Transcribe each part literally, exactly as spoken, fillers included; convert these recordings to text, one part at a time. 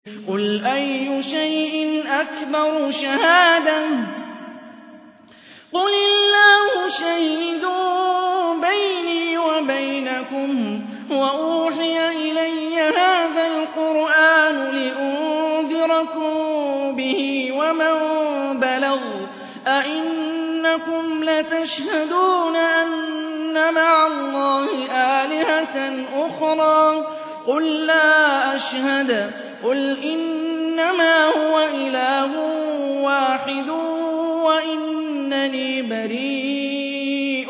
قُلْ أَيُّ شَيْءٍ أَكْبَرُ شَهَادَةً ۖ قُلِ اللَّهُ شَهِيدٌ بَيْنِي وَبَيْنَكُمْ ۖ وَأُوحِيَ إِلَيَّ هَٰذَا الْقُرْآنُ لِأُنذِرَكُم بِهِ وَمَن بَلَغَ ۚ أَئِنَّكُمْ لَتَشْهَدُونَ أَنَّ مَعَ اللَّهِ آلِهَةً أُخْرَىٰ ۚ قُل لَّا أَشْهَدُ ۚ قُلْ إِنَّمَا هُوَ إِلَٰهٌ وَاحِدٌ وَإِنَّنِي بَرِيءٌ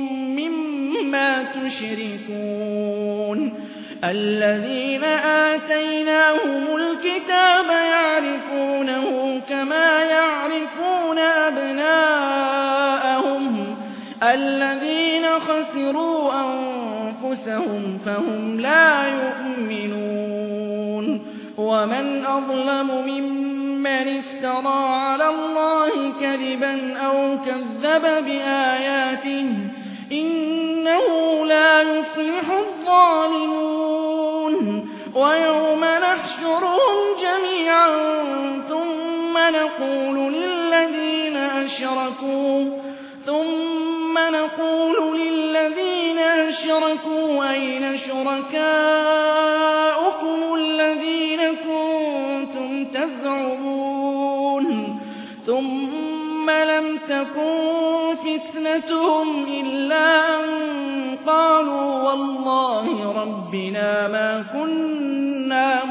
مِّمَّا تُشْرِكُونَ الَّذِينَ آتَيْنَاهُمُ الْكِتَابَ يَعْرِفُونَهُ كَمَا يَعْرِفُونَ أَبْنَاءَهُمُ ۘ الَّذِينَ خَسِرُوا أَنفُسَهُمْ فَهُمْ لَا يُؤْمِنُونَ وَمَنْ أَظْلَمُ مِمَّنِ افْتَرَىٰ عَلَى اللَّهِ كَذِبًا أَوْ كَذَّبَ بِآيَاتِهِ ۚ إِنَّهُ لَا يُفْلِحُ الظَّالِمُونَ وَيَوْمَ نَحْشُرُهُمْ جَمِيعًا ثُمَّ نَقُولُ لِلَّذِينَ أَشْرَكُوا ثُمَّ نَقُولُ لِلَّذِينَ أَشْرَكُوا أَيْنَ شُرَكَاؤُكُمُ الَّذِينَ كُنتُمْ تَزْعُمُونَ ثُمَّ لَمْ تَكُن فِتْنَتُهُمْ إِلَّا أَن قَالُوا وَاللَّهِ رَبِّنَا مَا كُنَّا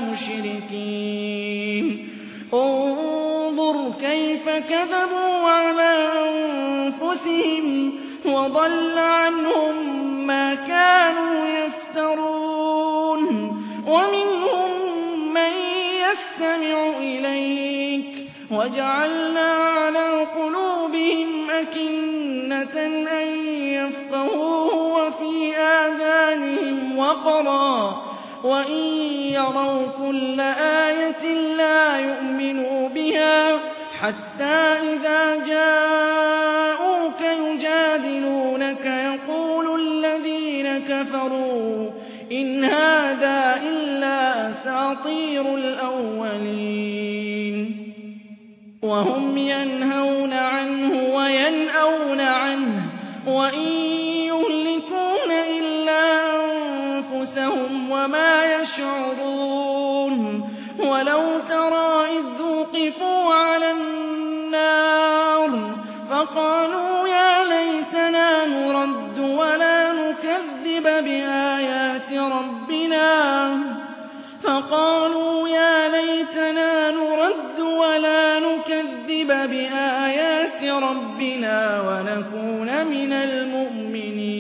مُشْرِكِينَ انظُرْ كَيْفَ كَذَبُوا عَلَىٰ أَنفُسِهِمْ وَضَلَّ عَنْهُم مَّا كَانُوا يَفْتَرُونَ وَمِنْهُم مَّن يَسْتَمِعُ إِلَيْكَ وَجَعَلْنَا عَلَىٰ قُلُوبِهِمْ أَكِنَّةً أَن يَفْقَهُوهُ وَفِي آذَانِهِمْ وَقْرًا ۚ وَإِن يَرَوْا كُلَّ آيَةٍ لَّا يُؤْمِنُوا بِهَا حَتَّىٰ إِذَا جَاءُوكَ يُجَادِلُونَكَ يَقُولُ الَّذِينَ كَفَرُوا إِنْ هَٰذَا إِلَّا أَسَاطِيرُ الْأَوَّلِينَ وَهُمْ يَنْهَوْنَ عَنْهُ وَيَنْأَوْنَ عَنْهُ وَإِن يُهْلِكُونَ إِلَّا أَنفُسَهُمْ وَمَا يَشْعُرُونَ وَلَوْ تَرَىٰ إِذ وُقِفُوا عَلَى النَّارِ فَقَالُوا يَا لَيْتَنَا نُرَدُّ وَلَا نُكَذِّبَ بِآيَاتِ رَبِّنَا فَقَالُوا يَا لَيْتَنَا نُرَدُّ وَلَا نُكَذِّبَ بِآيَاتِ رَبِّنَا وَنَكُونَ مِنَ الْمُؤْمِنِينَ